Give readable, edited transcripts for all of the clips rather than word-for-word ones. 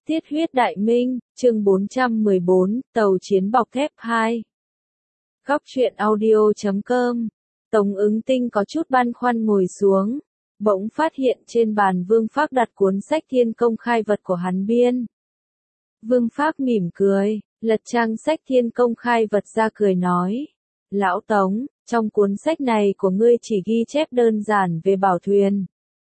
Tiết huyết đại minh, chương 414, tàu chiến bọc thép 2. Góc truyện audio.com. Tống Ứng Tinh có chút băn khoăn ngồi xuống, bỗng phát hiện trên bàn Vương Phác đặt cuốn sách Thiên Công Khai Vật của hắn biên. Vương Phác mỉm cười, lật trang sách Thiên Công Khai Vật ra cười nói: Lão Tống, trong cuốn sách này của ngươi chỉ ghi chép đơn giản về bảo thuyền,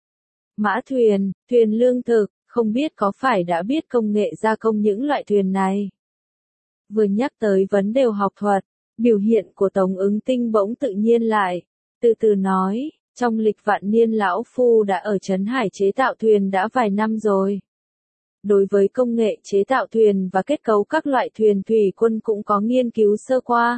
mã thuyền, thuyền lương thực, không biết có phải đã biết công nghệ gia công những loại thuyền này. Vừa nhắc tới vấn đề học thuật, biểu hiện của Tống Ứng Tinh bỗng tự nhiên lại, từ từ nói, trong lịch vạn niên lão phu đã ở Trấn Hải chế tạo thuyền đã vài năm rồi. Đối với công nghệ chế tạo thuyền và kết cấu các loại thuyền thủy quân cũng có nghiên cứu sơ qua.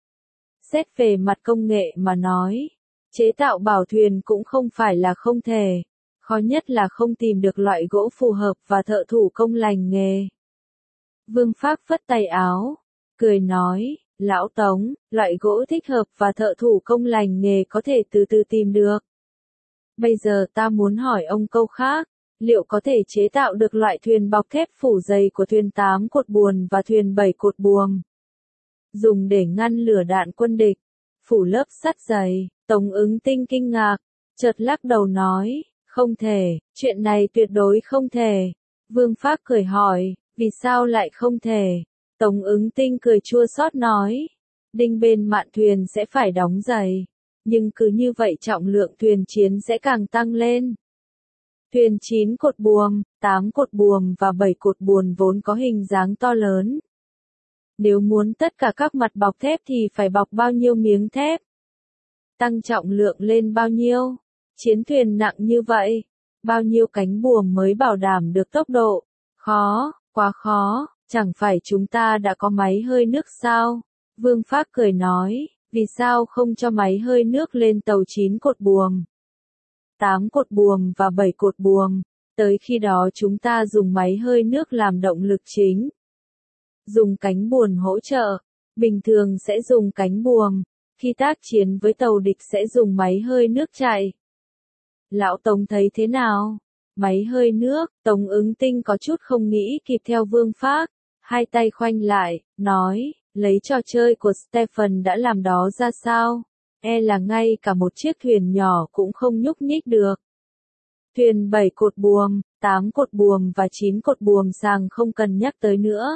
Xét về mặt công nghệ mà nói, chế tạo bảo thuyền cũng không phải là không thể. Khó nhất là không tìm được loại gỗ phù hợp và thợ thủ công lành nghề. Vương Phác phất tay áo, cười nói: Lão Tống, loại gỗ thích hợp và thợ thủ công lành nghề có thể từ từ tìm được. Bây giờ ta muốn hỏi ông câu khác, liệu có thể chế tạo được loại thuyền bọc thép phủ dày của thuyền 8 cột buồm và thuyền 7 cột buồm, dùng để ngăn lửa đạn quân địch, phủ lớp sắt dày? Tống Ứng Tinh kinh ngạc, chợt lắc đầu nói: Không thể, chuyện này tuyệt đối không thể. Vương Phác cười hỏi: Vì sao lại không thể? Tống Ứng Tinh cười chua xót nói: Đinh bên mạn thuyền sẽ phải đóng giày, nhưng cứ như vậy trọng lượng thuyền chiến sẽ càng tăng lên. Thuyền 9 cột buồm, 8 cột buồm và 7 cột buồm vốn có hình dáng to lớn. Nếu muốn tất cả các mặt bọc thép thì phải bọc bao nhiêu miếng thép? Tăng trọng lượng lên bao nhiêu? Chiến thuyền nặng như vậy, bao nhiêu cánh buồm mới bảo đảm được tốc độ? Khó, quá khó, chẳng phải chúng ta đã có máy hơi nước sao? Vương Phác cười nói: Vì sao không cho máy hơi nước lên tàu 9 cột buồm, 8 cột buồm và 7 cột buồm? Tới khi đó chúng ta dùng máy hơi nước làm động lực chính, dùng cánh buồm hỗ trợ. Bình thường sẽ dùng cánh buồm, khi tác chiến với tàu địch sẽ dùng máy hơi nước chạy. Lão Tống thấy thế nào? Máy hơi nước? Tống Ứng Tinh có chút không nghĩ kịp theo Vương Phác, hai tay khoanh lại, nói: Lấy trò chơi của Stephen đã làm đó ra sao? E là ngay cả một chiếc thuyền nhỏ cũng không nhúc nhích được. Thuyền 7 cột buồm, 8 cột buồm và 9 cột buồm sàng không cần nhắc tới nữa.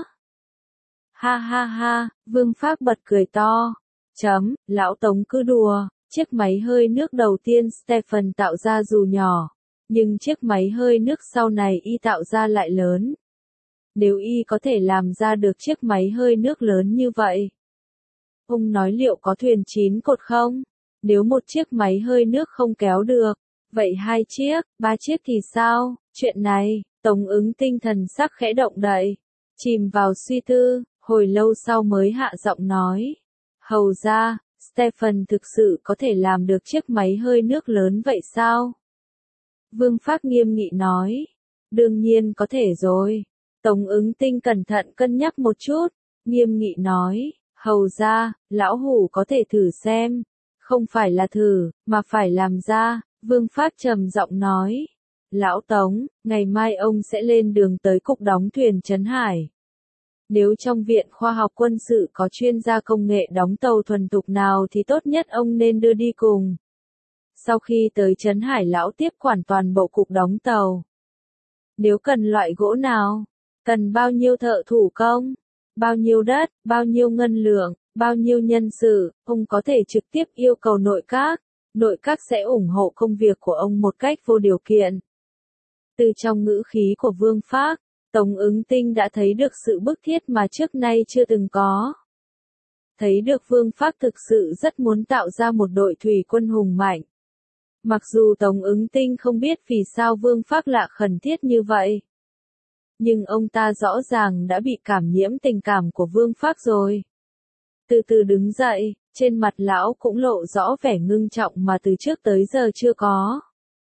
Ha ha ha, Vương Phác bật cười to. Lão Tống cứ đùa. Chiếc máy hơi nước đầu tiên Stephen tạo ra dù nhỏ, nhưng chiếc máy hơi nước sau này y tạo ra lại lớn. Nếu y có thể làm ra được chiếc máy hơi nước lớn như vậy, ông nói liệu có thuyền 9 cột không? Nếu một chiếc máy hơi nước không kéo được, vậy 2 chiếc, 3 chiếc thì sao? Chuyện này, Tống Ứng Tinh thần sắc khẽ động đậy, chìm vào suy tư, hồi lâu sau mới hạ giọng nói: Hầu ra, Stephen thực sự có thể làm được chiếc máy hơi nước lớn vậy sao? Vương Phác nghiêm nghị nói: Đương nhiên có thể rồi. Tống Ứng Tinh cẩn thận cân nhắc một chút, nghiêm nghị nói: Hầu ra, lão hủ có thể thử xem. Không phải là thử, mà phải làm ra. Vương Phác trầm giọng nói: Lão Tống, ngày mai ông sẽ lên đường tới cục đóng thuyền Trấn Hải. Nếu trong Viện Khoa học Quân sự có chuyên gia công nghệ đóng tàu thuần thục nào thì tốt nhất ông nên đưa đi cùng. Sau khi tới Trấn Hải lão tiếp quản toàn bộ cục đóng tàu. Nếu cần loại gỗ nào, cần bao nhiêu thợ thủ công, bao nhiêu đất, bao nhiêu ngân lượng, bao nhiêu nhân sự, ông có thể trực tiếp yêu cầu nội các sẽ ủng hộ công việc của ông một cách vô điều kiện. Từ trong ngữ khí của Vương Phác, Tống Ứng Tinh đã thấy được sự bức thiết mà trước nay chưa từng có. Thấy được Vương Phác thực sự rất muốn tạo ra một đội thủy quân hùng mạnh. Mặc dù Tống Ứng Tinh không biết vì sao Vương Phác lạ khẩn thiết như vậy, nhưng ông ta rõ ràng đã bị cảm nhiễm tình cảm của Vương Phác rồi. Từ từ đứng dậy, trên mặt lão cũng lộ rõ vẻ ngưng trọng mà từ trước tới giờ chưa có.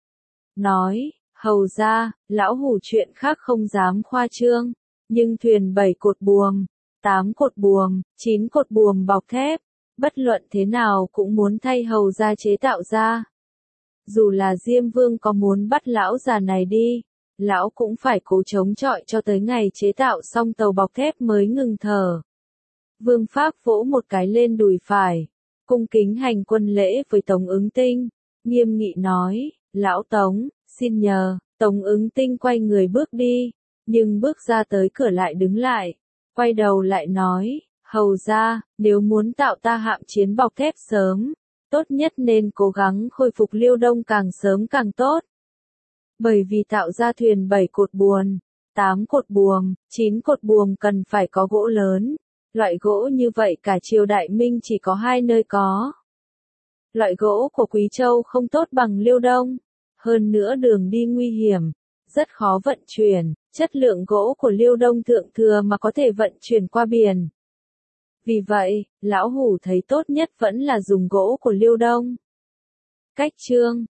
Nói: Hầu ra, lão hủ chuyện khác không dám khoa trương, nhưng thuyền 7 cột buồm, 8 cột buồm, 9 cột buồm bọc thép, bất luận thế nào cũng muốn thay hầu ra chế tạo ra. Dù là Diêm Vương có muốn bắt lão già này đi, lão cũng phải cố chống chọi cho tới ngày chế tạo xong tàu bọc thép mới ngừng thở. Vương Pháp vỗ một cái lên đùi phải, cung kính hành quân lễ với Tống Ứng Tinh, nghiêm nghị nói, lão Tống, xin nhờ. Tống Ứng Tinh quay người bước đi, nhưng bước ra tới cửa lại đứng lại, quay đầu lại nói, hầu ra, nếu muốn tạo ta hạm chiến bọc thép sớm, tốt nhất nên cố gắng khôi phục Liêu Đông càng sớm càng tốt. Bởi vì tạo ra thuyền 7 cột buồm, 8 cột buồm, 9 cột buồm cần phải có gỗ lớn. Loại gỗ như vậy cả triều Đại Minh chỉ có 2 nơi có. Loại gỗ của Quý Châu không tốt bằng Liêu Đông. Hơn nữa đường đi nguy hiểm, rất khó vận chuyển, chất lượng gỗ của Liêu Đông thượng thừa mà có thể vận chuyển qua biển. Vì vậy, Lão Hủ thấy tốt nhất vẫn là dùng gỗ của Liêu Đông. Cách chương